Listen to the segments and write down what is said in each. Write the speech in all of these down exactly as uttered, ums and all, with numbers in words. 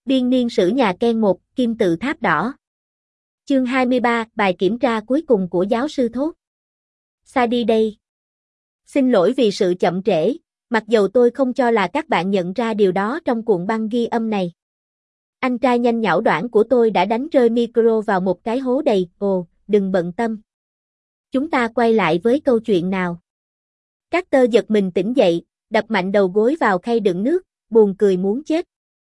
Biên niên sử nhà Ken một, Kim tự tháp đỏ. Chương hai mươi ba, bài kiểm tra cuối cùng của giáo sư Thốt. Sa đi đây. Xin lỗi vì sự chậm trễ, mặc dầu tôi không cho là các bạn nhận ra điều đó trong cuộn băng ghi âm này. Anh trai nhanh nhảu đoản của tôi đã đánh rơi micro vào một cái hố đầy, ồ, đừng bận tâm. Chúng ta quay lại với câu chuyện nào. Carter giật mình tỉnh dậy, đập mạnh đầu gối vào khay đựng nước, buồn cười muốn chết.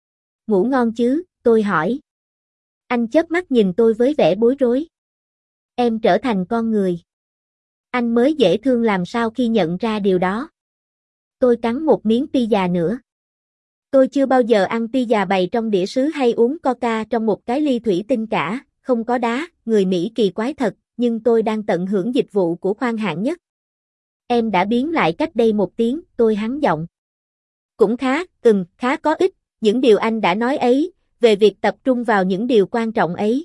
Ngủ ngon chứ, tôi hỏi. Anh chớp mắt nhìn tôi với vẻ bối rối. Em trở thành con người. Anh mới dễ thương làm sao khi nhận ra điều đó. Tôi cắn một miếng pizza nữa. Tôi chưa bao giờ ăn pizza bày trong đĩa sứ hay uống coca trong một cái ly thủy tinh cả, không có đá, người Mỹ kỳ quái thật, nhưng tôi đang tận hưởng dịch vụ của khoang hạng nhất. Em đã biến lại cách đây một tiếng, tôi hắn giọng. Cũng khá, ừm, khá có ích, những điều anh đã nói ấy, về việc tập trung vào những điều quan trọng ấy.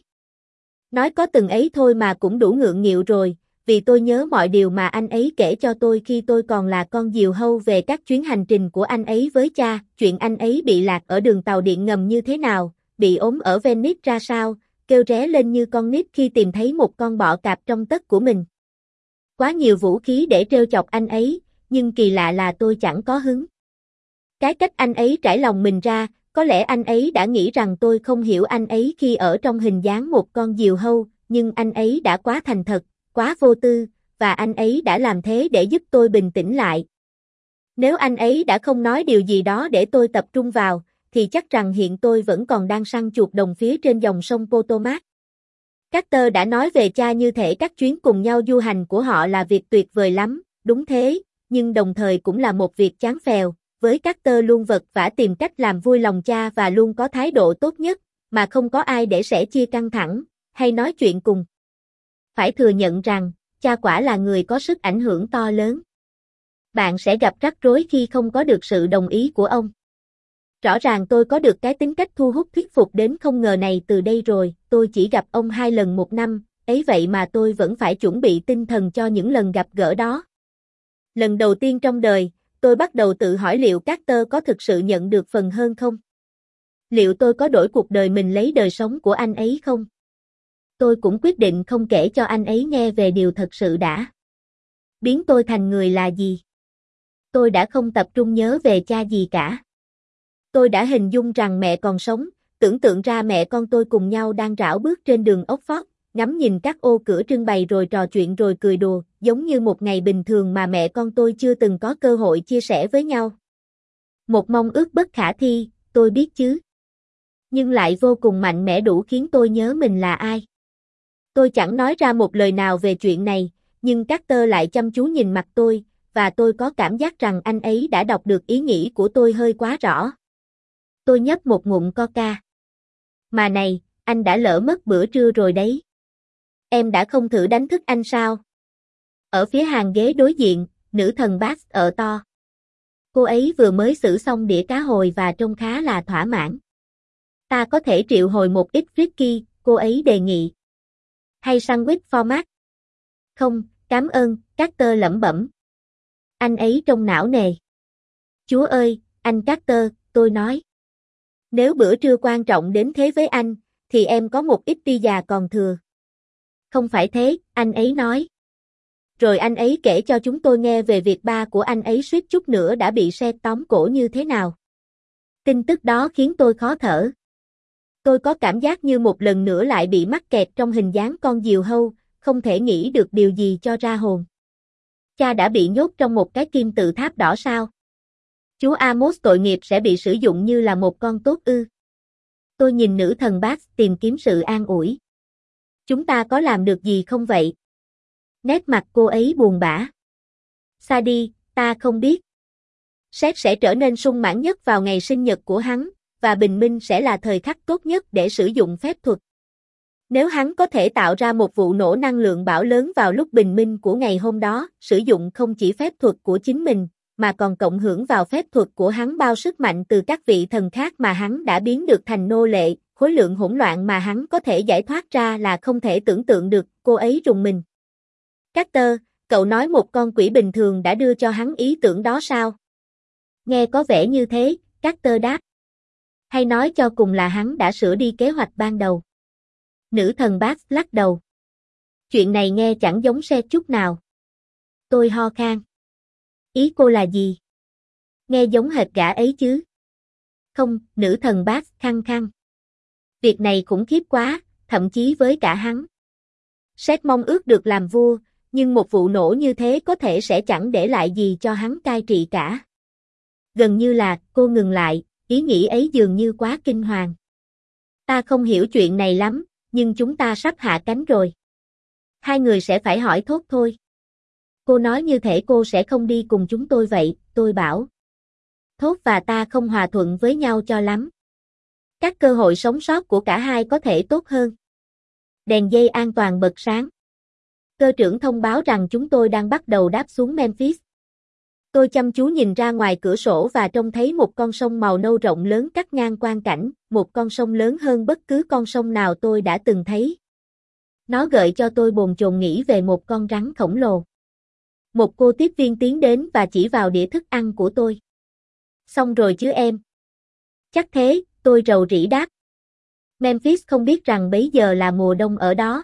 Nói có từng ấy thôi mà cũng đủ ngượng nghịu rồi, vì tôi nhớ mọi điều mà anh ấy kể cho tôi khi tôi còn là con diều hâu về các chuyến hành trình của anh ấy với cha, chuyện anh ấy bị lạc ở đường tàu điện ngầm như thế nào, bị ốm ở Venice ra sao, kêu ré lên như con nít khi tìm thấy một con bọ cạp trong tất của mình. Quá nhiều vũ khí để trêu chọc anh ấy, nhưng kỳ lạ là tôi chẳng có hứng. Cái cách anh ấy trải lòng mình ra, có lẽ anh ấy đã nghĩ rằng tôi không hiểu anh ấy khi ở trong hình dáng một con diều hâu, nhưng anh ấy đã quá thành thật, quá vô tư, và anh ấy đã làm thế để giúp tôi bình tĩnh lại. Nếu anh ấy đã không nói điều gì đó để tôi tập trung vào, thì chắc rằng hiện tôi vẫn còn đang săn chuột đồng phía trên dòng sông Potomac. Carter đã nói về cha như thể các chuyến cùng nhau du hành của họ là việc tuyệt vời lắm, đúng thế, nhưng đồng thời cũng là một việc chán phèo. Với Carter luôn vật vã tìm cách làm vui lòng cha và luôn có thái độ tốt nhất, mà không có ai để sẻ chia căng thẳng, hay nói chuyện cùng. Phải thừa nhận rằng, cha quả là người có sức ảnh hưởng to lớn. Bạn sẽ gặp rắc rối khi không có được sự đồng ý của ông. Rõ ràng tôi có được cái tính cách thu hút thuyết phục đến không ngờ này từ đây rồi, tôi chỉ gặp ông hai lần một năm, ấy vậy mà tôi vẫn phải chuẩn bị tinh thần cho những lần gặp gỡ đó. Lần đầu tiên trong đời, tôi bắt đầu tự hỏi liệu Carter có thực sự nhận được phần hơn không? Liệu tôi có đổi cuộc đời mình lấy đời sống của anh ấy không? Tôi cũng quyết định không kể cho anh ấy nghe về điều thật sự đã biến tôi thành người là gì. Tôi đã không tập trung nhớ về cha gì cả. Tôi đã hình dung rằng mẹ còn sống, tưởng tượng ra mẹ con tôi cùng nhau đang rảo bước trên đường Oxford, ngắm nhìn các ô cửa trưng bày rồi trò chuyện rồi cười đùa, giống như một ngày bình thường mà mẹ con tôi chưa từng có cơ hội chia sẻ với nhau. Một mong ước bất khả thi, tôi biết chứ. Nhưng lại vô cùng mạnh mẽ đủ khiến tôi nhớ mình là ai. Tôi chẳng nói ra một lời nào về chuyện này, nhưng Carter lại chăm chú nhìn mặt tôi, và tôi có cảm giác rằng anh ấy đã đọc được ý nghĩ của tôi hơi quá rõ. Tôi nhấp một ngụm coca. Mà này, anh đã lỡ mất bữa trưa rồi đấy. Em đã không thử đánh thức anh sao? Ở phía hàng ghế đối diện, nữ thần Bass ở to. Cô ấy vừa mới xử xong đĩa cá hồi và trông khá là thỏa mãn. Ta có thể triệu hồi một ít whisky, cô ấy đề nghị. Hay sandwich format? Không, cảm ơn, Carter lẩm bẩm. Anh ấy trông não nề. Chúa ơi, anh Carter, tôi nói. Nếu bữa trưa quan trọng đến thế với anh, thì em có một ít pizza còn thừa. Không phải thế, anh ấy nói. Rồi anh ấy kể cho chúng tôi nghe về việc ba của anh ấy suýt chút nữa đã bị xe tóm cổ như thế nào. Tin tức đó khiến tôi khó thở. Tôi có cảm giác như một lần nữa lại bị mắc kẹt trong hình dáng con diều hâu, không thể nghĩ được điều gì cho ra hồn. Cha đã bị nhốt trong một cái kim tự tháp đỏ sao? Chúa Amos tội nghiệp sẽ bị sử dụng như là một con tốt ư? Tôi nhìn nữ thần Bass tìm kiếm sự an ủi. Chúng ta có làm được gì không vậy? Nét mặt cô ấy buồn bã. Sa đi, ta không biết. Seth sẽ trở nên sung mãn nhất vào ngày sinh nhật của hắn, và bình minh sẽ là thời khắc tốt nhất để sử dụng phép thuật. Nếu hắn có thể tạo ra một vụ nổ năng lượng bão lớn vào lúc bình minh của ngày hôm đó, sử dụng không chỉ phép thuật của chính mình, mà còn cộng hưởng vào phép thuật của hắn bao sức mạnh từ các vị thần khác mà hắn đã biến được thành nô lệ, khối lượng hỗn loạn mà hắn có thể giải thoát ra là không thể tưởng tượng được, cô ấy rùng mình. Carter, cậu nói một con quỷ bình thường đã đưa cho hắn ý tưởng đó sao? Nghe có vẻ như thế, Carter đáp. Hay nói cho cùng là hắn đã sửa đi kế hoạch ban đầu. Nữ thần Bax lắc đầu. Chuyện này nghe chẳng giống xe chút nào. Tôi ho khan. Ý cô là gì? Nghe giống hệt gã ấy chứ. Không, nữ thần Bax khăng khăng. Việc này khủng khiếp quá, thậm chí với cả hắn. Sét mong ước được làm vua, nhưng một vụ nổ như thế có thể sẽ chẳng để lại gì cho hắn cai trị cả. Gần như là, cô ngừng lại, ý nghĩ ấy dường như quá kinh hoàng. Ta không hiểu chuyện này lắm, nhưng chúng ta sắp hạ cánh rồi. Hai người sẽ phải hỏi Thốt thôi. Cô nói như thể cô sẽ không đi cùng chúng tôi vậy, tôi bảo. Thốt và ta không hòa thuận với nhau cho lắm. Các cơ hội sống sót của cả hai có thể tốt hơn. Đèn dây an toàn bật sáng. Cơ trưởng thông báo rằng chúng tôi đang bắt đầu đáp xuống Memphis. Tôi chăm chú nhìn ra ngoài cửa sổ và trông thấy một con sông màu nâu rộng lớn cắt ngang quang cảnh, một con sông lớn hơn bất cứ con sông nào tôi đã từng thấy. Nó gợi cho tôi bồn chồn nghĩ về một con rắn khổng lồ. Một cô tiếp viên tiến đến và chỉ vào đĩa thức ăn của tôi. Xong rồi chứ em? Chắc thế, tôi rầu rĩ đáp. Memphis không biết rằng bấy giờ là mùa đông ở đó.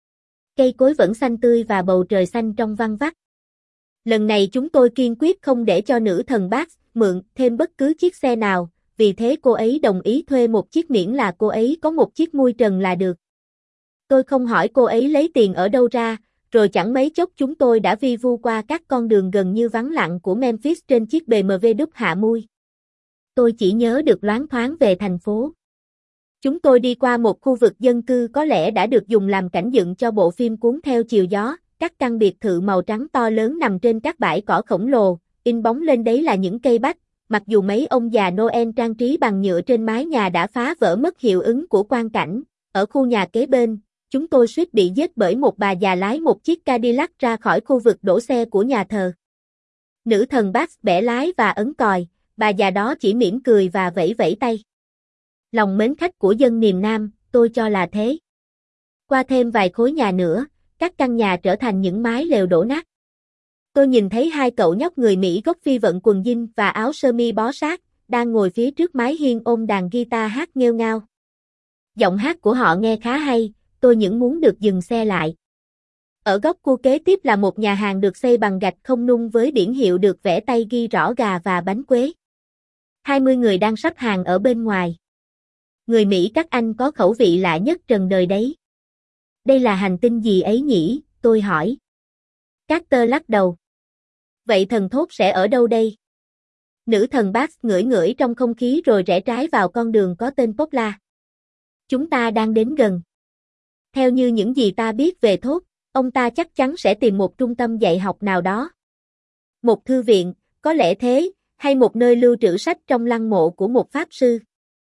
Cây cối vẫn xanh tươi và bầu trời xanh trong văng vắt. Lần này chúng tôi kiên quyết không để cho nữ thần Bax mượn thêm bất cứ chiếc xe nào, vì thế cô ấy đồng ý thuê một chiếc miễn là cô ấy có một chiếc mui trần là được. Tôi không hỏi cô ấy lấy tiền ở đâu ra, rồi chẳng mấy chốc chúng tôi đã vi vu qua các con đường gần như vắng lặng của Memphis trên chiếc bê em vê đúc hạ mui. Tôi chỉ nhớ được loáng thoáng về thành phố. Chúng tôi đi qua một khu vực dân cư có lẽ đã được dùng làm cảnh dựng cho bộ phim Cuốn theo chiều gió, các căn biệt thự màu trắng to lớn nằm trên các bãi cỏ khổng lồ, in bóng lên đấy là những cây bách, mặc dù mấy ông già Noel trang trí bằng nhựa trên mái nhà đã phá vỡ mất hiệu ứng của quang cảnh. Ở khu nhà kế bên, chúng tôi suýt bị giết bởi một bà già lái một chiếc Cadillac ra khỏi khu vực đổ xe của nhà thờ. Nữ thần Bax bẻ lái và ấn còi, bà già đó chỉ mỉm cười và vẫy vẫy tay. Lòng mến khách của dân miền Nam, tôi cho là thế. Qua thêm vài khối nhà nữa, các căn nhà trở thành những mái lều đổ nát. Tôi nhìn thấy hai cậu nhóc người Mỹ gốc Phi vận quần jean và áo sơ mi bó sát, đang ngồi phía trước mái hiên ôm đàn guitar hát nghêu ngao. Giọng hát của họ nghe khá hay, tôi những muốn được dừng xe lại. Ở góc cua kế tiếp là một nhà hàng được xây bằng gạch không nung với biển hiệu được vẽ tay ghi rõ gà và bánh quế. hai mươi người đang sắp hàng ở bên ngoài. Người Mỹ các anh có khẩu vị lạ nhất trần đời đấy. Đây là hành tinh gì ấy nhỉ, tôi hỏi. Carter lắc đầu. Vậy thần Thốt sẽ ở đâu đây? Nữ thần Bax ngửi ngửi trong không khí rồi rẽ trái vào con đường có tên Poplar. Chúng ta đang đến gần. Theo như những gì ta biết về Thốt, ông ta chắc chắn sẽ tìm một trung tâm dạy học nào đó. Một thư viện, có lẽ thế, hay một nơi lưu trữ sách trong lăng mộ của một pháp sư.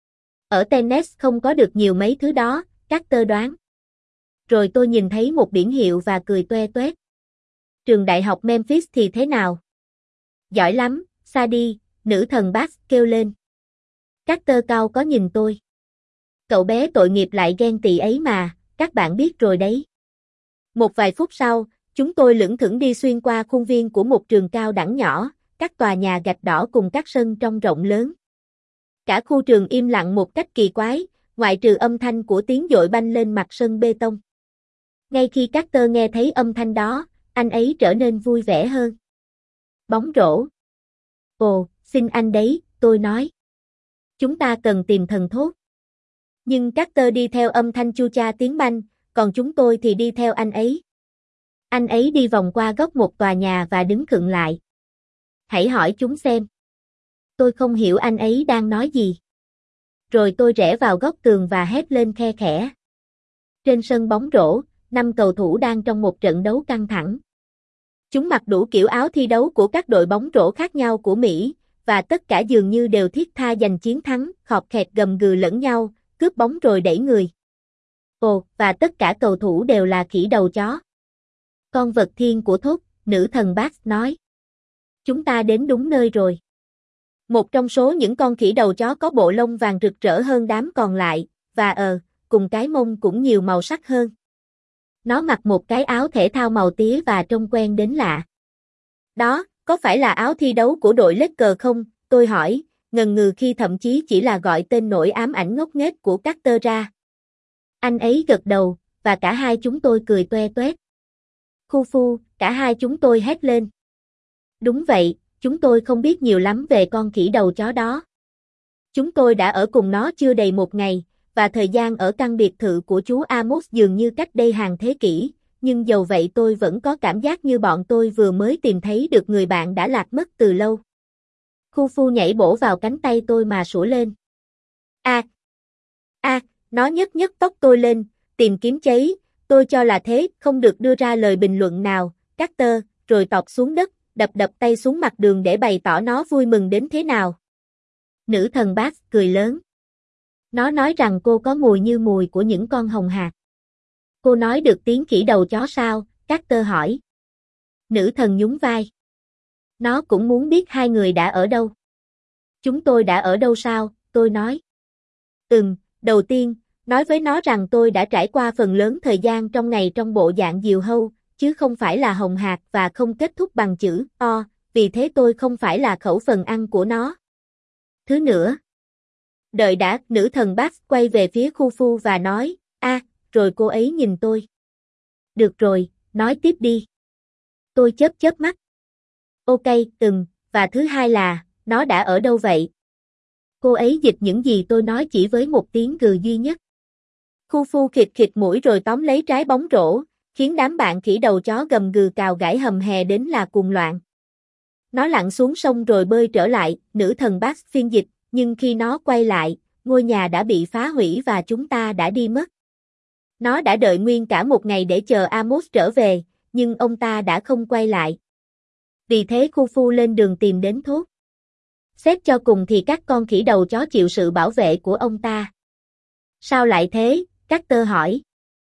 Ở Tennessee không có được nhiều mấy thứ đó, Carter đoán. Rồi tôi nhìn thấy một biển hiệu và cười toe toét. Trường đại học Memphis thì thế nào? Giỏi lắm, Sadie, nữ thần Bax kêu lên. Carter cao có nhìn tôi. Cậu bé tội nghiệp lại ghen tị ấy mà, các bạn biết rồi đấy. Một vài phút sau, chúng tôi lững thững đi xuyên qua khuôn viên của một trường cao đẳng nhỏ, các tòa nhà gạch đỏ cùng các sân trong rộng lớn. Cả khu trường im lặng một cách kỳ quái, ngoại trừ âm thanh của tiếng dội banh lên mặt sân bê tông. Ngay khi Carter nghe thấy âm thanh đó, anh ấy trở nên vui vẻ hơn. Bóng rổ. Ồ, xin anh đấy, tôi nói. Chúng ta cần tìm thần Thốt. Nhưng Carter đi theo âm thanh chu cha tiếng banh, còn chúng tôi thì đi theo anh ấy. Anh ấy đi vòng qua góc một tòa nhà và đứng khựng lại. Hãy hỏi chúng xem. Tôi không hiểu anh ấy đang nói gì. Rồi tôi rẽ vào góc tường và hét lên khe khẽ. Trên sân bóng rổ, năm cầu thủ đang trong một trận đấu căng thẳng. Chúng mặc đủ kiểu áo thi đấu của các đội bóng rổ khác nhau của Mỹ, và tất cả dường như đều thiết tha giành chiến thắng, khọt khẹt gầm gừ lẫn nhau, cướp bóng rồi đẩy người. Ồ, và tất cả cầu thủ đều là khỉ đầu chó. Con vật thiên của Thốt, nữ thần Bax nói. Chúng ta đến đúng nơi rồi. Một trong số những con khỉ đầu chó có bộ lông vàng rực rỡ hơn đám còn lại, và ờ, cùng cái mông cũng nhiều màu sắc hơn. Nó mặc một cái áo thể thao màu tía và trông quen đến lạ. Đó, có phải là áo thi đấu của đội Lakers không? Tôi hỏi, ngần ngừ khi thậm chí chỉ là gọi tên nỗi ám ảnh ngốc nghếch của Carter ra. Anh ấy gật đầu, và cả hai chúng tôi cười toe toét. Khufu, cả hai chúng tôi hét lên. Đúng vậy, chúng tôi không biết nhiều lắm về con khỉ đầu chó đó. Chúng tôi đã ở cùng nó chưa đầy một ngày, và thời gian ở căn biệt thự của chú Amos dường như cách đây hàng thế kỷ, nhưng dầu vậy tôi vẫn có cảm giác như bọn tôi vừa mới tìm thấy được người bạn đã lạc mất từ lâu. Khufu nhảy bổ vào cánh tay tôi mà sủa lên. A, a, nó nhấc nhấc tóc tôi lên, tìm kiếm cháy, tôi cho là thế, không được đưa ra lời bình luận nào, Carter, rồi tọt xuống đất, đập đập tay xuống mặt đường để bày tỏ nó vui mừng đến thế nào. Nữ thần Bass cười lớn. Nó nói rằng cô có mùi như mùi của những con hồng hạc. Cô nói được tiếng khỉ đầu chó sao? Carter hỏi. Nữ thần nhún vai. Nó cũng muốn biết hai người đã ở đâu. Chúng tôi đã ở đâu sao? Tôi nói. Ừm, đầu tiên, nói với nó rằng tôi đã trải qua phần lớn thời gian trong ngày trong bộ dạng diều hâu, chứ không phải là hồng hạc và không kết thúc bằng chữ O, vì thế tôi không phải là khẩu phần ăn của nó. Thứ nữa. Đợi đã, nữ thần Bass quay về phía Khufu và nói, a, rồi cô ấy nhìn tôi. Được rồi, nói tiếp đi. Tôi chớp chớp mắt. Ok, ừm, và thứ hai là, nó đã ở đâu vậy? Cô ấy dịch những gì tôi nói chỉ với một tiếng gừ duy nhất. Khufu khịt khịt mũi rồi tóm lấy trái bóng rổ, khiến đám bạn khỉ đầu chó gầm gừ cào gãi hầm hè đến là cuồng loạn. Nó lặn xuống sông rồi bơi trở lại, nữ thần Bass phiên dịch, nhưng khi nó quay lại, ngôi nhà đã bị phá hủy và chúng ta đã đi mất. Nó đã đợi nguyên cả một ngày để chờ Amos trở về, nhưng ông ta đã không quay lại. Vì thế Khufu lên đường tìm đến Thốt. Xét cho cùng thì các con khỉ đầu chó chịu sự bảo vệ của ông ta. Sao lại thế? Carter hỏi.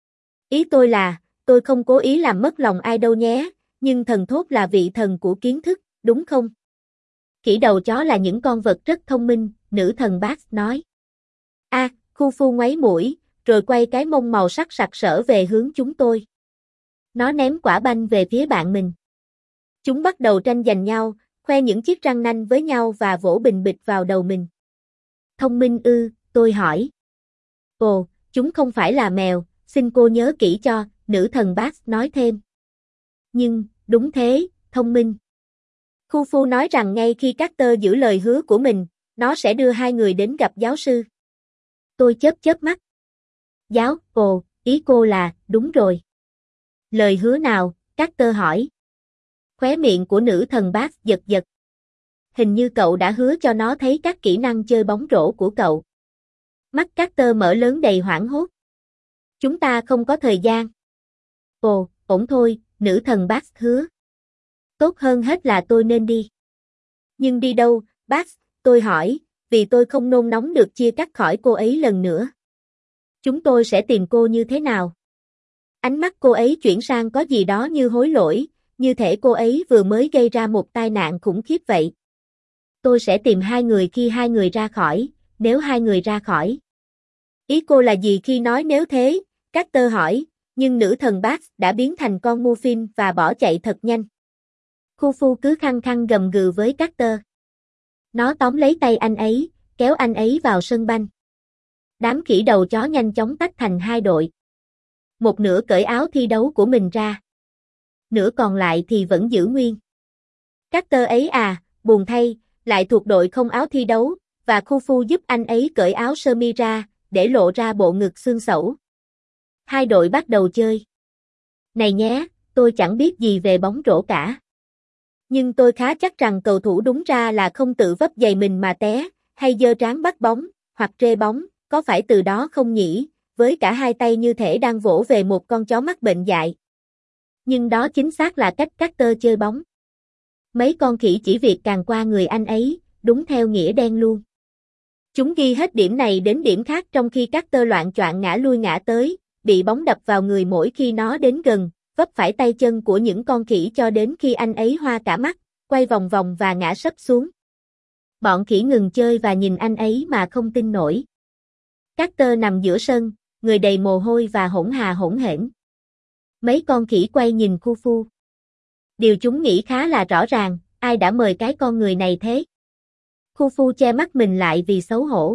Ý tôi là, tôi không cố ý làm mất lòng ai đâu nhé, nhưng thần Thốt là vị thần của kiến thức, đúng không? Khỉ đầu chó là những con vật rất thông minh, nữ thần Bass nói. A, à, Khufu ngoáy mũi, rồi quay cái mông màu sắc sặc sỡ về hướng chúng tôi. Nó ném quả banh về phía bạn mình. Chúng bắt đầu tranh giành nhau, khoe những chiếc răng nanh với nhau và vỗ bình bịch vào đầu mình. Thông minh ư, tôi hỏi. Ồ, chúng không phải là mèo, xin cô nhớ kỹ cho, nữ thần Bass nói thêm. Nhưng, đúng thế, thông minh. Khufu nói rằng ngay khi Carter giữ lời hứa của mình, nó sẽ đưa hai người đến gặp giáo sư. Tôi chớp chớp mắt. Giáo, ồ, ý cô là, đúng rồi. Lời hứa nào? Carter hỏi. Khóe miệng của nữ thần Bass giật giật. Hình như cậu đã hứa cho nó thấy các kỹ năng chơi bóng rổ của cậu. Mắt Carter mở lớn đầy hoảng hốt. Chúng ta không có thời gian. Ồ, ổn thôi, nữ thần Bass hứa. Tốt hơn hết là tôi nên đi. Nhưng đi đâu, Bass? Tôi hỏi, vì tôi không nôn nóng được chia cắt khỏi cô ấy lần nữa. Chúng tôi sẽ tìm cô như thế nào? Ánh mắt cô ấy chuyển sang có gì đó như hối lỗi, như thể cô ấy vừa mới gây ra một tai nạn khủng khiếp vậy. Tôi sẽ tìm hai người khi hai người ra khỏi, nếu hai người ra khỏi. Ý cô là gì khi nói nếu thế? Carter hỏi, nhưng nữ thần Bass đã biến thành con muffin và bỏ chạy thật nhanh. Khufu cứ khăng khăng gầm gừ với Carter. Nó tóm lấy tay anh ấy, kéo anh ấy vào sân banh. Đám khỉ đầu chó nhanh chóng tách thành hai đội. Một nửa cởi áo thi đấu của mình ra. Nửa còn lại thì vẫn giữ nguyên. Carter ấy à, buồn thay, lại thuộc đội không áo thi đấu, và Khufu giúp anh ấy cởi áo sơ mi ra, để lộ ra bộ ngực xương xẩu. Hai đội bắt đầu chơi. Này nhé, tôi chẳng biết gì về bóng rổ cả. Nhưng tôi khá chắc rằng cầu thủ đúng ra là không tự vấp giày mình mà té, hay giơ trán bắt bóng, hoặc rê bóng, có phải từ đó không nhỉ, với cả hai tay như thể đang vỗ về một con chó mắc bệnh dại. Nhưng đó chính xác là cách Carter chơi bóng. Mấy con khỉ chỉ việc càng qua người anh ấy, đúng theo nghĩa đen luôn. Chúng ghi hết điểm này đến điểm khác trong khi Carter loạng choạng ngã lui ngã tới, bị bóng đập vào người mỗi khi nó đến gần, vấp phải tay chân của những con khỉ cho đến khi anh ấy hoa cả mắt, quay vòng vòng và ngã sấp xuống. Bọn khỉ ngừng chơi và nhìn anh ấy mà không tin nổi. Carter nằm giữa sân, người đầy mồ hôi và hỗn hà hỗn hển. Mấy con khỉ quay nhìn Khufu. Điều chúng nghĩ khá là rõ ràng, ai đã mời cái con người này thế? Khu Phu che mắt mình lại vì xấu hổ.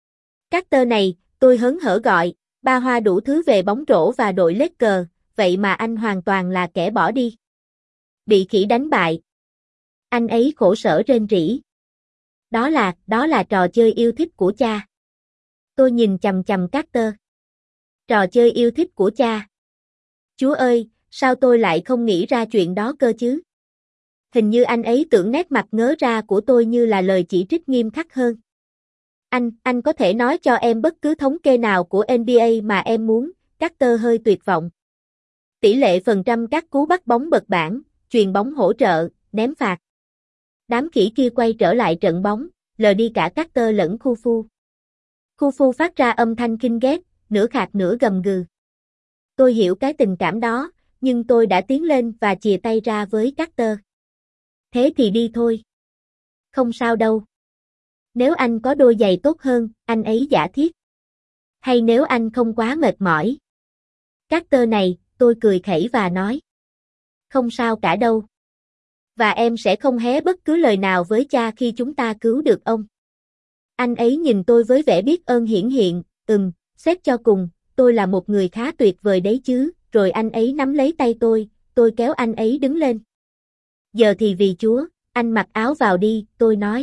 Carter này, tôi hớn hở gọi, ba hoa đủ thứ về bóng rổ và đội Lakers, vậy mà anh hoàn toàn là kẻ bỏ đi. Bị khỉ đánh bại. Anh ấy khổ sở rên rỉ. Đó là, đó là trò chơi yêu thích của cha. Tôi nhìn chằm chằm Carter. Trò chơi yêu thích của cha. Chúa ơi, sao tôi lại không nghĩ ra chuyện đó cơ chứ? Hình như anh ấy tưởng nét mặt ngớ ra của tôi như là lời chỉ trích nghiêm khắc hơn. Anh, anh có thể nói cho em bất cứ thống kê nào của en bi ây mà em muốn, Carter hơi tuyệt vọng. Tỷ lệ phần trăm các cú bắt bóng bật bảng, chuyền bóng hỗ trợ, ném phạt. Đám khỉ kia quay trở lại trận bóng, lờ đi cả Carter lẫn Khu Phu. Khu Phu phát ra âm thanh kinh ghét, nửa khạc nửa gầm gừ. Tôi hiểu cái tình cảm đó, nhưng tôi đã tiến lên và chìa tay ra với Carter. Thế thì đi thôi. Không sao đâu. Nếu anh có đôi giày tốt hơn, anh ấy giả thiết. Hay nếu anh không quá mệt mỏi. Carter này, tôi cười khẩy và nói. Không sao cả đâu. Và em sẽ không hé bất cứ lời nào với cha khi chúng ta cứu được ông. Anh ấy nhìn tôi với vẻ biết ơn hiển hiện, ừm, xét cho cùng, tôi là một người khá tuyệt vời đấy chứ, rồi anh ấy nắm lấy tay tôi, tôi kéo anh ấy đứng lên. Giờ thì vì Chúa, anh mặc áo vào đi, tôi nói.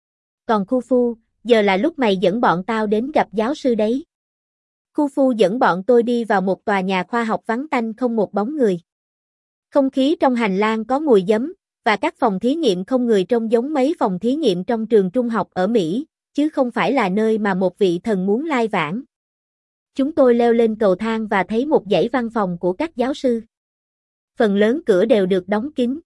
Còn Khu Phu, giờ là lúc mày dẫn bọn tao đến gặp giáo sư đấy. Khu Phu dẫn bọn tôi đi vào một tòa nhà khoa học vắng tanh không một bóng người. Không khí trong hành lang có mùi giấm, và các phòng thí nghiệm không người trông giống mấy phòng thí nghiệm trong trường trung học ở Mỹ, chứ không phải là nơi mà một vị thần muốn lai vãng. Chúng tôi leo lên cầu thang và thấy một dãy văn phòng của các giáo sư. Phần lớn cửa đều được đóng kín.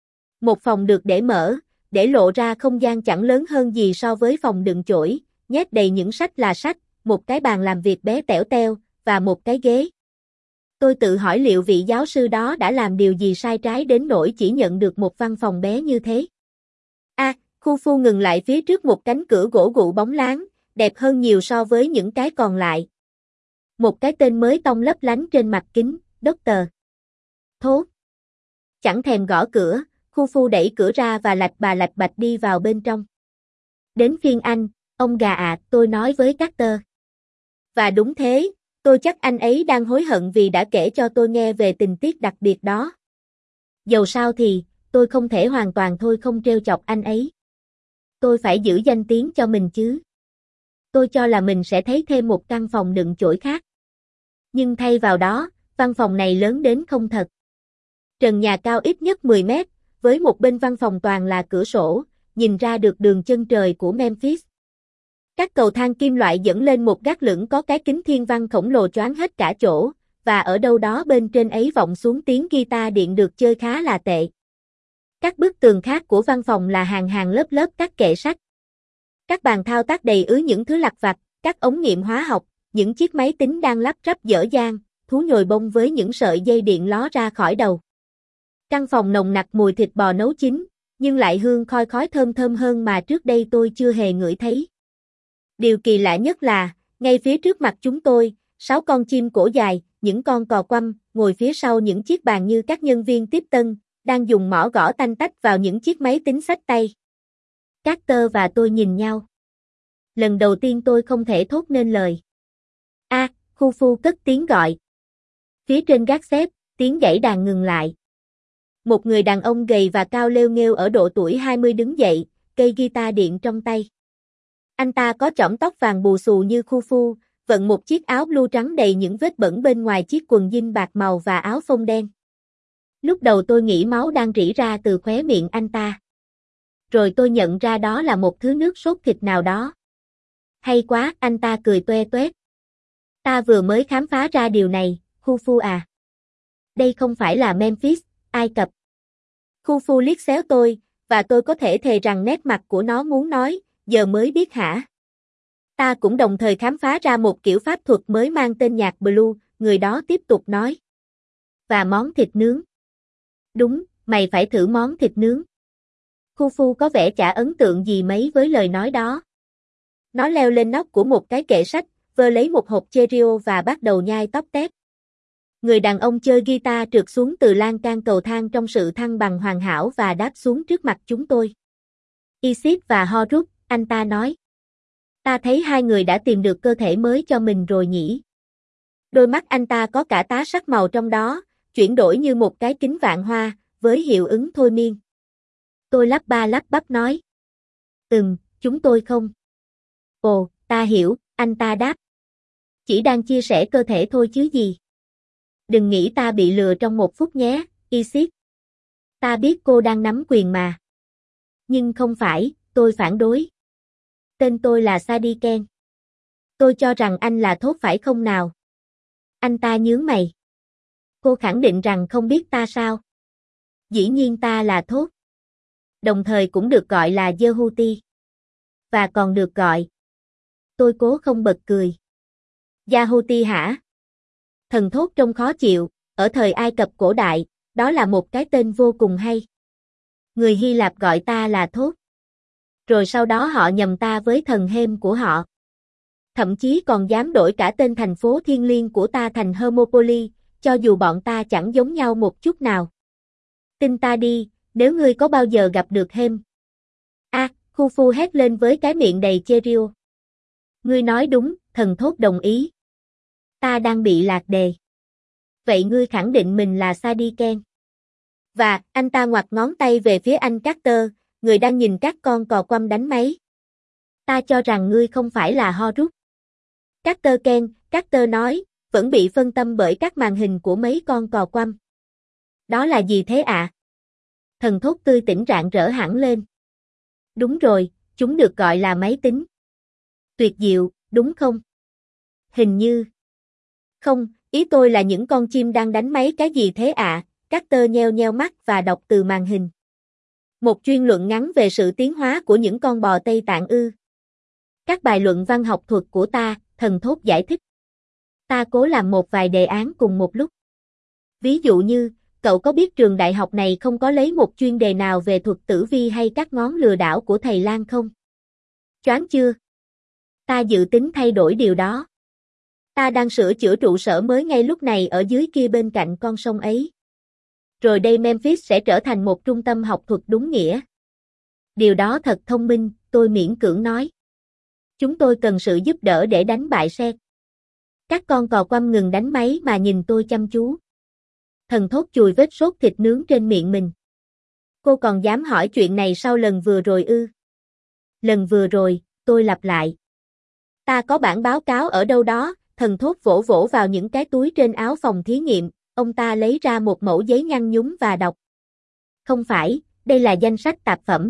Một phòng được để mở, để lộ ra không gian chẳng lớn hơn gì so với phòng đựng chổi, nhét đầy những sách là sách, một cái bàn làm việc bé tẻo teo, và một cái ghế. Tôi tự hỏi liệu vị giáo sư đó đã làm điều gì sai trái đến nỗi chỉ nhận được một văn phòng bé như thế. A, à, Khu Phu ngừng lại phía trước một cánh cửa gỗ gụ bóng láng, đẹp hơn nhiều so với những cái còn lại. Một cái tên mới tông lấp lánh trên mặt kính, Doctor Thốt. Chẳng thèm gõ cửa, Khu Phu đẩy cửa ra và lạch bà lạch bạch đi vào bên trong. Đến phiên anh, ông gà ạ, à, tôi nói với Carter. Và đúng thế, tôi chắc anh ấy đang hối hận vì đã kể cho tôi nghe về tình tiết đặc biệt đó. Dầu sao thì, tôi không thể hoàn toàn thôi không trêu chọc anh ấy. Tôi phải giữ danh tiếng cho mình chứ. Tôi cho là mình sẽ thấy thêm một căn phòng đựng chổi khác. Nhưng thay vào đó, văn phòng này lớn đến không thật. Trần nhà cao ít nhất mười mét, với một bên văn phòng toàn là cửa sổ, nhìn ra được đường chân trời của Memphis. Các cầu thang kim loại dẫn lên một gác lửng có cái kính thiên văn khổng lồ choáng hết cả chỗ, và ở đâu đó bên trên ấy vọng xuống tiếng guitar điện được chơi khá là tệ. Các bức tường khác của văn phòng là hàng hàng lớp lớp các kệ sách. Các bàn thao tác đầy ứ những thứ lặt vặt, các ống nghiệm hóa học, những chiếc máy tính đang lắp ráp dở dang, thú nhồi bông với những sợi dây điện ló ra khỏi đầu. Căn phòng nồng nặc mùi thịt bò nấu chín, nhưng lại hương khói khói thơm thơm hơn mà trước đây tôi chưa hề ngửi thấy. Điều kỳ lạ nhất là, ngay phía trước mặt chúng tôi, sáu con chim cổ dài, những con cò quăm, ngồi phía sau những chiếc bàn như các nhân viên tiếp tân, đang dùng mỏ gõ tanh tách vào những chiếc máy tính xách tay. Carter và tôi nhìn nhau. Lần đầu tiên tôi không thể thốt nên lời. A, à, Khu Phu cất tiếng gọi. Phía trên gác xếp, tiếng gãy đàn ngừng lại. Một người đàn ông gầy và cao lêu nghêu ở độ tuổi hai mươi đứng dậy, cây guitar điện trong tay. Anh ta có chõm tóc vàng bù xù như Khu Phu, vận một chiếc áo blue trắng đầy những vết bẩn bên ngoài chiếc quần jean bạc màu và áo phông đen. Lúc đầu tôi nghĩ máu đang rỉ ra từ khóe miệng anh ta. Rồi tôi nhận ra đó là một thứ nước sốt thịt nào đó. Hay quá, anh ta cười toe toét. Ta vừa mới khám phá ra điều này, Khu Phu à. Đây không phải là Memphis, Ai Cập. Khu Phu liếc xéo tôi, và tôi có thể thề rằng nét mặt của nó muốn nói, giờ mới biết hả. Ta cũng đồng thời khám phá ra một kiểu pháp thuật mới mang tên nhạc blue, người đó tiếp tục nói. Và món thịt nướng. Đúng, mày phải thử món thịt nướng. Khu Phu có vẻ chả ấn tượng gì mấy với lời nói đó. Nó leo lên nóc của một cái kệ sách, vơ lấy một hộp Cheerio và bắt đầu nhai tóp tép. Người đàn ông chơi guitar trượt xuống từ lan can cầu thang trong sự thăng bằng hoàn hảo và đáp xuống trước mặt chúng tôi. Isis và Horus, anh ta nói. Ta thấy hai người đã tìm được cơ thể mới cho mình rồi nhỉ. Đôi mắt anh ta có cả tá sắc màu trong đó, chuyển đổi như một cái kính vạn hoa, với hiệu ứng thôi miên. Tôi lắp ba lắp bắp nói. Ừm, chúng tôi không. Ồ, ta hiểu, anh ta đáp. Chỉ đang chia sẻ cơ thể thôi chứ gì. Đừng nghĩ ta bị lừa trong một phút nhé, Isis. Ta biết cô đang nắm quyền mà. Nhưng không phải, tôi phản đối. Tên tôi là Sadie Ken. Tôi cho rằng anh là Thốt phải không nào? Anh ta nhướng mày. Cô khẳng định rằng không biết ta sao? Dĩ nhiên ta là Thốt. Đồng thời cũng được gọi là Yehuti. Và còn được gọi. Tôi cố không bật cười. Yahuti hả? Thần Thốt trông khó chịu, ở thời Ai Cập cổ đại, đó là một cái tên vô cùng hay. Người Hy Lạp gọi ta là Thốt. Rồi sau đó họ nhầm ta với thần Hem của họ. Thậm chí còn dám đổi cả tên thành phố thiêng liêng của ta thành Hermopolis, cho dù bọn ta chẳng giống nhau một chút nào. Tin ta đi, nếu ngươi có bao giờ gặp được Hem. A, à, Khufu hét lên với cái miệng đầy chê riêu. Ngươi nói đúng, thần Thốt đồng ý. Ta đang bị lạc đề. Vậy ngươi khẳng định mình là Sadie Ken. Và, anh ta ngoặt ngón tay về phía anh Carter, người đang nhìn các con cò quăm đánh máy. Ta cho rằng ngươi không phải là Horus. Carter Ken, Carter nói, vẫn bị phân tâm bởi các màn hình của mấy con cò quăm. Đó là gì thế ạ? À? Thần Thốt tươi tỉnh rạng rỡ hẳn lên. Đúng rồi, chúng được gọi là máy tính. Tuyệt diệu, đúng không? Hình như. Không, ý tôi là những con chim đang đánh máy cái gì thế ạ? À? Carter nheo nheo mắt và đọc từ màn hình. Một chuyên luận ngắn về sự tiến hóa của những con bò Tây Tạng ư. Các bài luận văn học thuật của ta, thần Thốt giải thích. Ta cố làm một vài đề án cùng một lúc. Ví dụ như, cậu có biết trường đại học này không có lấy một chuyên đề nào về thuật tử vi hay các ngón lừa đảo của thầy Lan không? Choáng chưa? Ta dự tính thay đổi điều đó. Ta đang sửa chữa trụ sở mới ngay lúc này ở dưới kia bên cạnh con sông ấy. Rồi đây Memphis sẽ trở thành một trung tâm học thuật đúng nghĩa. Điều đó thật thông minh, tôi miễn cưỡng nói. Chúng tôi cần sự giúp đỡ để đánh bại Seth. Các con cò quăm ngừng đánh máy mà nhìn tôi chăm chú. Thần Thốt chùi vết sốt thịt nướng trên miệng mình. Cô còn dám hỏi chuyện này sau lần vừa rồi ư? Lần vừa rồi, tôi lặp lại. Ta có bản báo cáo ở đâu đó, thần Thốt vỗ vỗ vào những cái túi trên áo phòng thí nghiệm, ông ta lấy ra một mẩu giấy nhăn nhúm và đọc. Không phải, đây là danh sách tạp phẩm.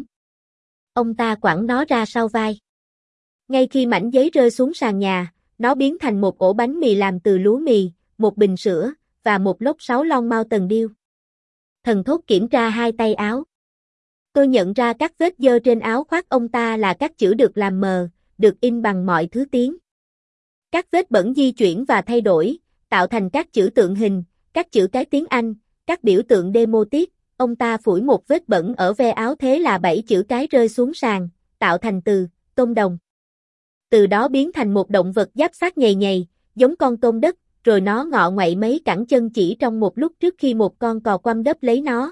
Ông ta quẳng nó ra sau vai. Ngay khi mảnh giấy rơi xuống sàn nhà, nó biến thành một ổ bánh mì làm từ lúa mì, một bình sữa, và một lốc sáu lon Mountain Dew. Thần Thốt kiểm tra hai tay áo. Tôi nhận ra các vết dơ trên áo khoác ông ta là các chữ được làm mờ, được in bằng mọi thứ tiếng. Các vết bẩn di chuyển và thay đổi, tạo thành các chữ tượng hình, các chữ cái tiếng Anh, các biểu tượng demotic. Ông ta phủi một vết bẩn ở ve áo thế là bảy chữ cái rơi xuống sàn, tạo thành từ, tôm đồng. Từ đó biến thành một động vật giáp xác nhầy nhầy, giống con tôm đất, rồi nó ngọ ngoậy mấy cẳng chân chỉ trong một lúc trước khi một con cò quăm đớp lấy nó.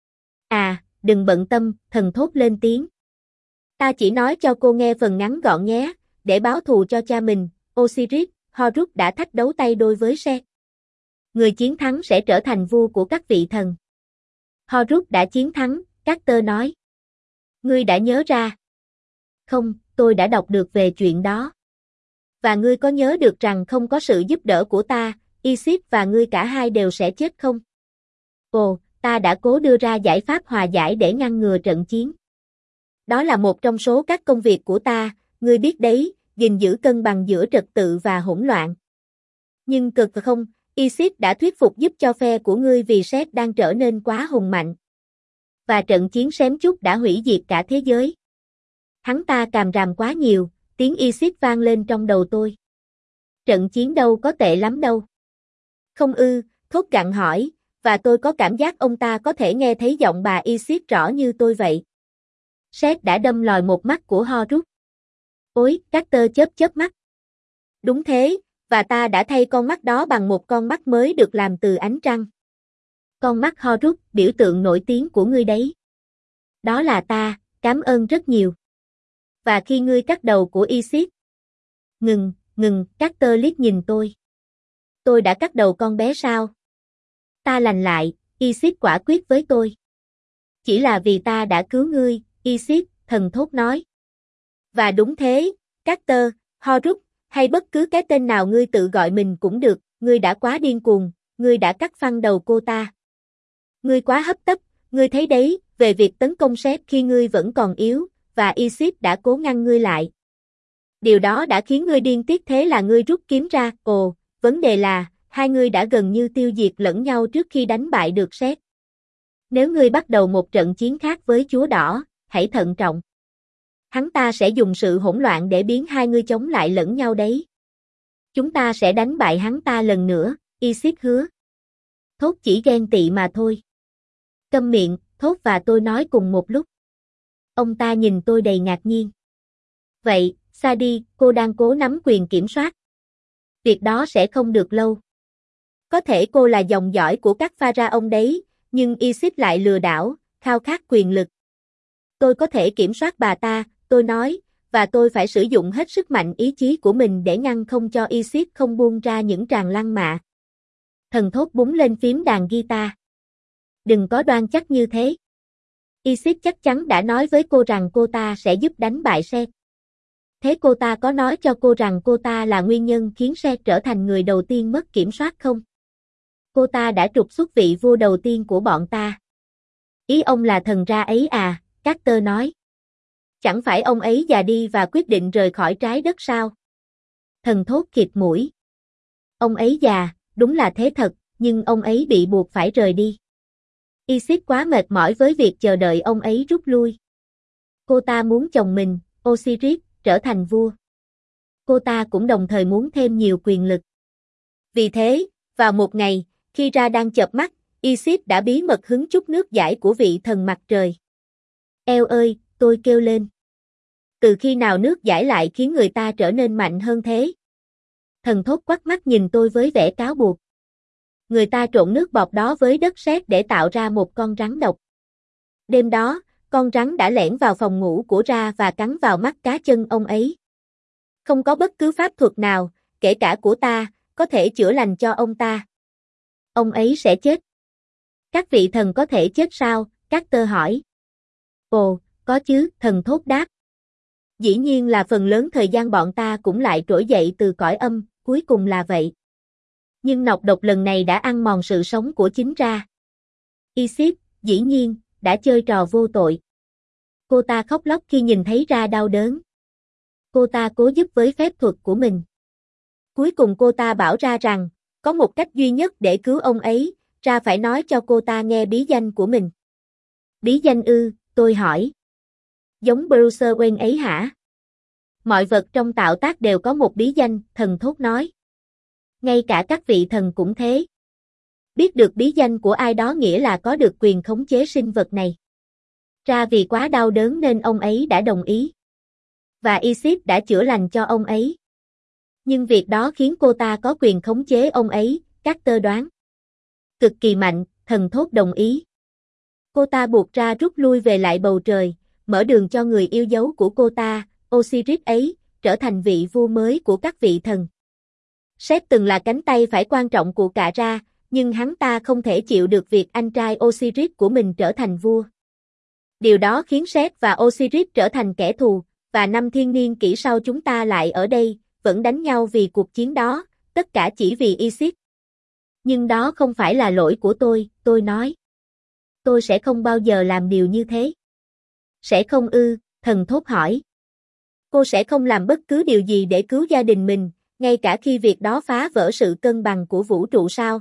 À, đừng bận tâm, thần Thốt lên tiếng. Ta chỉ nói cho cô nghe phần ngắn gọn nhé, để báo thù cho cha mình, Osiris, Horus đã thách đấu tay đôi với Seth. Người chiến thắng sẽ trở thành vua của các vị thần. Horus đã chiến thắng, Carter nói. Ngươi đã nhớ ra. Không, tôi đã đọc được về chuyện đó. Và ngươi có nhớ được rằng không có sự giúp đỡ của ta, Isis và ngươi cả hai đều sẽ chết không? Ồ, ta đã cố đưa ra giải pháp hòa giải để ngăn ngừa trận chiến. Đó là một trong số các công việc của ta, ngươi biết đấy, gìn giữ cân bằng giữa trật tự và hỗn loạn. Nhưng cực không, Isis đã thuyết phục giúp cho phe của ngươi vì Seth đang trở nên quá hùng mạnh. Và trận chiến xém chút đã hủy diệt cả thế giới. Hắn ta càm ràm quá nhiều, tiếng Isis vang lên trong đầu tôi. Trận chiến đâu có tệ lắm đâu. Không ư, Thốt gặng hỏi, và tôi có cảm giác ông ta có thể nghe thấy giọng bà Isis rõ như tôi vậy. Seth đã đâm lòi một mắt của Horus. Ôi, Carter chớp chớp mắt. Đúng thế, và ta đã thay con mắt đó bằng một con mắt mới được làm từ ánh trăng. Con mắt Horus, biểu tượng nổi tiếng của ngươi đấy. Đó là ta, cảm ơn rất nhiều. Và khi ngươi cắt đầu của Isis. Ngừng, ngừng, Carter liếc nhìn tôi. Tôi đã cắt đầu con bé sao? Ta lành lại, Isis quả quyết với tôi. Chỉ là vì ta đã cứu ngươi, Isis, thần thốt nói. Và đúng thế, Carter, Horus, hay bất cứ cái tên nào ngươi tự gọi mình cũng được, ngươi đã quá điên cuồng, ngươi đã cắt phăng đầu cô ta. Ngươi quá hấp tấp, ngươi thấy đấy, về việc tấn công Seth khi ngươi vẫn còn yếu, và Isis đã cố ngăn ngươi lại. Điều đó đã khiến ngươi điên tiết, thế là ngươi rút kiếm ra, ồ, vấn đề là, hai ngươi đã gần như tiêu diệt lẫn nhau trước khi đánh bại được Seth. Nếu ngươi bắt đầu một trận chiến khác với Chúa Đỏ, hãy thận trọng. Hắn ta sẽ dùng sự hỗn loạn để biến hai ngươi chống lại lẫn nhau đấy. Chúng ta sẽ đánh bại hắn ta lần nữa, Isis hứa. Thốt chỉ ghen tị mà thôi. Câm miệng, Thốt và tôi nói cùng một lúc. Ông ta nhìn tôi đầy ngạc nhiên. Vậy, Sadie, cô đang cố nắm quyền kiểm soát. Việc đó sẽ không được lâu. Có thể cô là dòng dõi của các pharaoh đấy, nhưng Isis lại lừa đảo, khao khát quyền lực. Tôi có thể kiểm soát bà ta, tôi nói, và tôi phải sử dụng hết sức mạnh ý chí của mình để ngăn không cho Isis không buông ra những tràng lăng mạ. Thần thốt búng lên phím đàn guitar. Đừng có đoan chắc như thế. Isis chắc chắn đã nói với cô rằng cô ta sẽ giúp đánh bại Seth. Thế cô ta có nói cho cô rằng cô ta là nguyên nhân khiến Seth trở thành người đầu tiên mất kiểm soát không? Cô ta đã trục xuất vị vua đầu tiên của bọn ta. Ý ông là thần ra ấy à, Carter nói. Chẳng phải ông ấy già đi và quyết định rời khỏi trái đất sao? Thần thốt khịt mũi. Ông ấy già, đúng là thế thật, nhưng ông ấy bị buộc phải rời đi. Isis quá mệt mỏi với việc chờ đợi ông ấy rút lui. Cô ta muốn chồng mình, Osiris, trở thành vua. Cô ta cũng đồng thời muốn thêm nhiều quyền lực. Vì thế, vào một ngày, khi Ra đang chợp mắt, Isis đã bí mật hứng chút nước giải của vị thần mặt trời. Eo ơi, tôi kêu lên. Từ khi nào nước giải lại khiến người ta trở nên mạnh hơn thế? Thần thốt quắc mắt nhìn tôi với vẻ cáo buộc. Người ta trộn nước bọt đó với đất sét để tạo ra một con rắn độc. Đêm đó, con rắn đã lẻn vào phòng ngủ của Ra và cắn vào mắt cá chân ông ấy. Không có bất cứ pháp thuật nào, kể cả của ta, có thể chữa lành cho ông ta. Ông ấy sẽ chết. Các vị thần có thể chết sao? Carter hỏi. Ồ, có chứ, thần thốt đáp. Dĩ nhiên là phần lớn thời gian bọn ta cũng lại trỗi dậy từ cõi âm, cuối cùng là vậy. Nhưng nọc độc lần này đã ăn mòn sự sống của chính Ra. Isis, dĩ nhiên, đã chơi trò vô tội. Cô ta khóc lóc khi nhìn thấy Ra đau đớn. Cô ta cố giúp với phép thuật của mình. Cuối cùng cô ta bảo Ra rằng, có một cách duy nhất để cứu ông ấy, Ra phải nói cho cô ta nghe bí danh của mình. Bí danh ư, tôi hỏi. Giống Bruce Wayne ấy hả? Mọi vật trong tạo tác đều có một bí danh, thần thốt nói. Ngay cả các vị thần cũng thế. Biết được bí danh của ai đó nghĩa là có được quyền khống chế sinh vật này. Ra vì quá đau đớn nên ông ấy đã đồng ý. Và Isis đã chữa lành cho ông ấy. Nhưng việc đó khiến cô ta có quyền khống chế ông ấy, Carter đoán. Cực kỳ mạnh, thần thốt đồng ý. Cô ta buộc Ra rút lui về lại bầu trời, mở đường cho người yêu dấu của cô ta, Osiris ấy, trở thành vị vua mới của các vị thần. Seth từng là cánh tay phải quan trọng của cả Ra, nhưng hắn ta không thể chịu được việc anh trai Osiris của mình trở thành vua. Điều đó khiến Seth và Osiris trở thành kẻ thù, và năm thiên niên kỷ sau chúng ta lại ở đây, vẫn đánh nhau vì cuộc chiến đó, tất cả chỉ vì Isis. Nhưng đó không phải là lỗi của tôi, tôi nói. Tôi sẽ không bao giờ làm điều như thế. Sẽ không ư, thần thốt hỏi. Cô sẽ không làm bất cứ điều gì để cứu gia đình mình, ngay cả khi việc đó phá vỡ sự cân bằng của vũ trụ sao?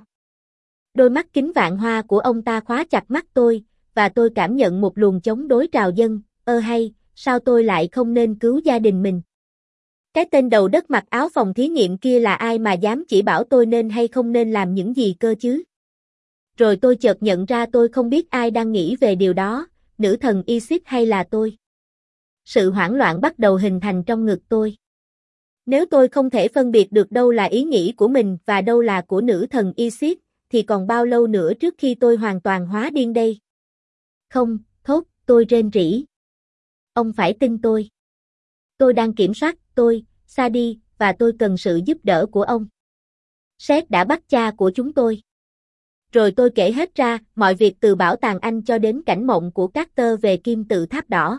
Đôi mắt kính vạn hoa của ông ta khóa chặt mắt tôi, và tôi cảm nhận một luồng chống đối trào dâng, ơ hay, sao tôi lại không nên cứu gia đình mình? Cái tên đầu đất mặc áo phòng thí nghiệm kia là ai mà dám chỉ bảo tôi nên hay không nên làm những gì cơ chứ? Rồi tôi chợt nhận ra tôi không biết ai đang nghĩ về điều đó, nữ thần Isis hay là tôi. Sự hoảng loạn bắt đầu hình thành trong ngực tôi. Nếu tôi không thể phân biệt được đâu là ý nghĩ của mình và đâu là của nữ thần Isis, thì còn bao lâu nữa trước khi tôi hoàn toàn hóa điên đây? Không, thốt, tôi rên rỉ. Ông phải tin tôi. Tôi đang kiểm soát, tôi, Sadie, và tôi cần sự giúp đỡ của ông. Seth đã bắt cha của chúng tôi. Rồi tôi kể hết ra, mọi việc từ bảo tàng Anh cho đến cảnh mộng của Carter về kim tự tháp đỏ.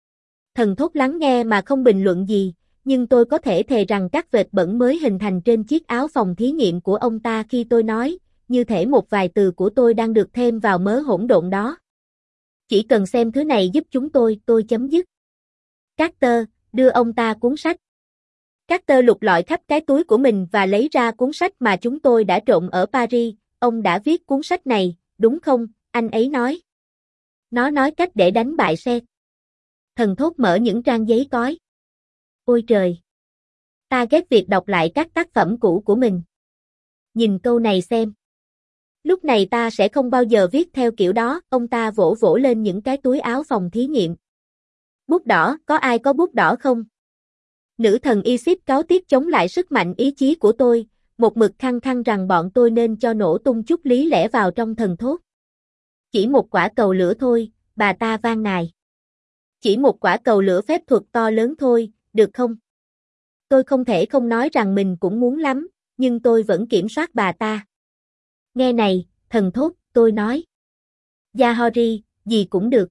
Thần thốt lắng nghe mà không bình luận gì, nhưng tôi có thể thề rằng các vệt bẩn mới hình thành trên chiếc áo phòng thí nghiệm của ông ta khi tôi nói, như thể một vài từ của tôi đang được thêm vào mớ hỗn độn đó. Chỉ cần xem thứ này giúp chúng tôi, tôi chấm dứt. Carter, đưa ông ta cuốn sách. Carter lục lọi khắp cái túi của mình và lấy ra cuốn sách mà chúng tôi đã trộm ở Paris. Ông đã viết cuốn sách này, đúng không? Anh ấy nói. Nó nói cách để đánh bại Seth. Thần thốt mở những trang giấy cói. Ôi trời! Ta ghét việc đọc lại các tác phẩm cũ của mình. Nhìn câu này xem. Lúc này ta sẽ không bao giờ viết theo kiểu đó, ông ta vỗ vỗ lên những cái túi áo phòng thí nghiệm. Bút đỏ, có ai có bút đỏ không? Nữ thần Isis cáu tiết chống lại sức mạnh ý chí của tôi, một mực khăng khăng rằng bọn tôi nên cho nổ tung chút lý lẽ vào trong thần thốt. Chỉ một quả cầu lửa thôi, bà ta van nài. Chỉ một quả cầu lửa phép thuật to lớn thôi, được không? Tôi không thể không nói rằng mình cũng muốn lắm, nhưng tôi vẫn kiểm soát bà ta. Nghe này, thần thốt, tôi nói. Yahori, gì cũng được.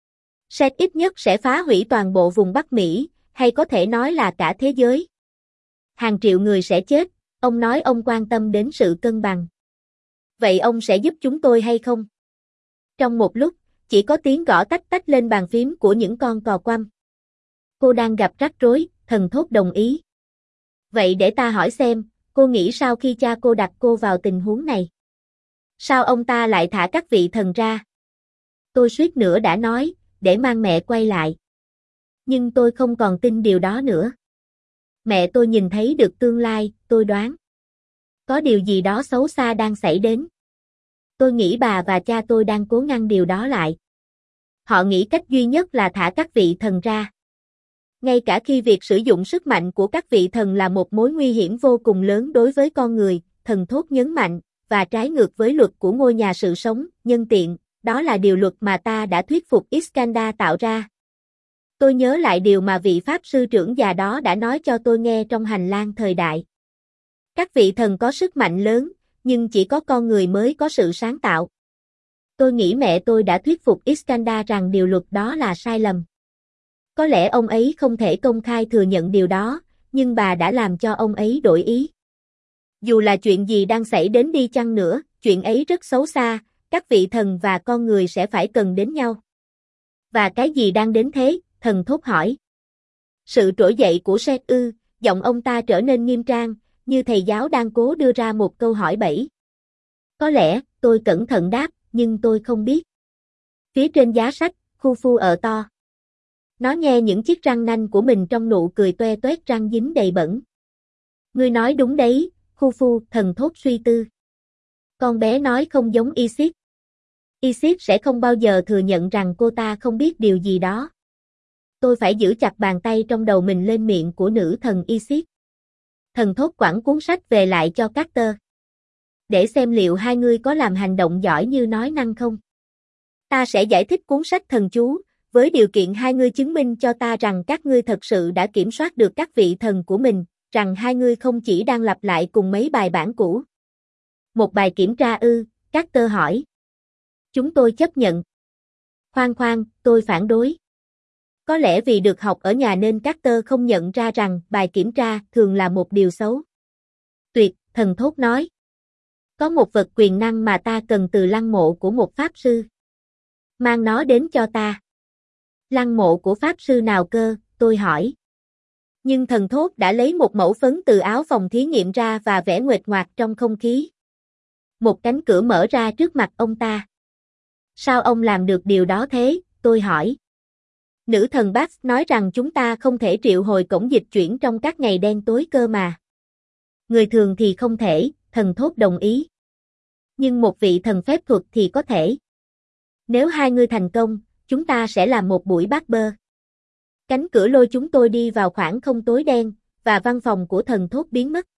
Seth ít nhất sẽ phá hủy toàn bộ vùng Bắc Mỹ, hay có thể nói là cả thế giới. Hàng triệu người sẽ chết, ông nói ông quan tâm đến sự cân bằng. Vậy ông sẽ giúp chúng tôi hay không? Trong một lúc, chỉ có tiếng gõ tách tách lên bàn phím của những con cò quăm. Cô đang gặp rắc rối, thần thốt đồng ý. Vậy để ta hỏi xem, cô nghĩ sao khi cha cô đặt cô vào tình huống này? Sao ông ta lại thả các vị thần ra? Tôi suýt nữa đã nói, để mang mẹ quay lại. Nhưng tôi không còn tin điều đó nữa. Mẹ tôi nhìn thấy được tương lai, tôi đoán. Có điều gì đó xấu xa đang xảy đến. Tôi nghĩ bà và cha tôi đang cố ngăn điều đó lại. Họ nghĩ cách duy nhất là thả các vị thần ra. Ngay cả khi việc sử dụng sức mạnh của các vị thần là một mối nguy hiểm vô cùng lớn đối với con người, thần thốt nhấn mạnh, và trái ngược với luật của ngôi nhà sự sống, nhân tiện, đó là điều luật mà ta đã thuyết phục Iskandar tạo ra. Tôi nhớ lại điều mà vị Pháp sư trưởng già đó đã nói cho tôi nghe trong hành lang thời đại. Các vị thần có sức mạnh lớn, nhưng chỉ có con người mới có sự sáng tạo. Tôi nghĩ mẹ tôi đã thuyết phục Iskandar rằng điều luật đó là sai lầm. Có lẽ ông ấy không thể công khai thừa nhận điều đó, nhưng bà đã làm cho ông ấy đổi ý. Dù là chuyện gì đang xảy đến đi chăng nữa, chuyện ấy rất xấu xa, các vị thần và con người sẽ phải cần đến nhau. Và cái gì đang đến thế? Thần thốt hỏi. Sự trỗi dậy của Seth ư, giọng ông ta trở nên nghiêm trang, như thầy giáo đang cố đưa ra một câu hỏi bẫy. Có lẽ, tôi cẩn thận đáp, nhưng tôi không biết. Phía trên giá sách, Khufu ở to. Nó nghe những chiếc răng nanh của mình trong nụ cười toe toét răng dính đầy bẩn. Ngươi nói đúng đấy, Khufu, thần thốt suy tư. Con bé nói không giống Isis. Isis sẽ không bao giờ thừa nhận rằng cô ta không biết điều gì đó. Tôi phải giữ chặt bàn tay trong đầu mình lên miệng của nữ thần Isis. Thần thốt quẳng cuốn sách về lại cho Carter. Để xem liệu hai ngươi có làm hành động giỏi như nói năng không. Ta sẽ giải thích cuốn sách thần chú, với điều kiện hai ngươi chứng minh cho ta rằng các ngươi thật sự đã kiểm soát được các vị thần của mình, rằng hai ngươi không chỉ đang lặp lại cùng mấy bài bản cũ. Một bài kiểm tra ư, Carter hỏi. Chúng tôi chấp nhận. Khoan khoan, tôi phản đối. Có lẽ vì được học ở nhà nên Carter không nhận ra rằng bài kiểm tra thường là một điều xấu. Tuyệt, thần thốt nói. Có một vật quyền năng mà ta cần từ lăng mộ của một pháp sư. Mang nó đến cho ta. Lăng mộ của pháp sư nào cơ, tôi hỏi. Nhưng thần thốt đã lấy một mẫu phấn từ áo phòng thí nghiệm ra và vẽ nguệch ngoạc trong không khí. Một cánh cửa mở ra trước mặt ông ta. Sao ông làm được điều đó thế, tôi hỏi. Nữ thần Bax nói rằng chúng ta không thể triệu hồi cổng dịch chuyển trong các ngày đen tối cơ mà. Người thường thì không thể, thần thốt đồng ý. Nhưng một vị thần phép thuật thì có thể. Nếu hai người thành công, chúng ta sẽ làm một buổi bát bơ. Cánh cửa lôi chúng tôi đi vào khoảng không tối đen, và văn phòng của thần thốt biến mất.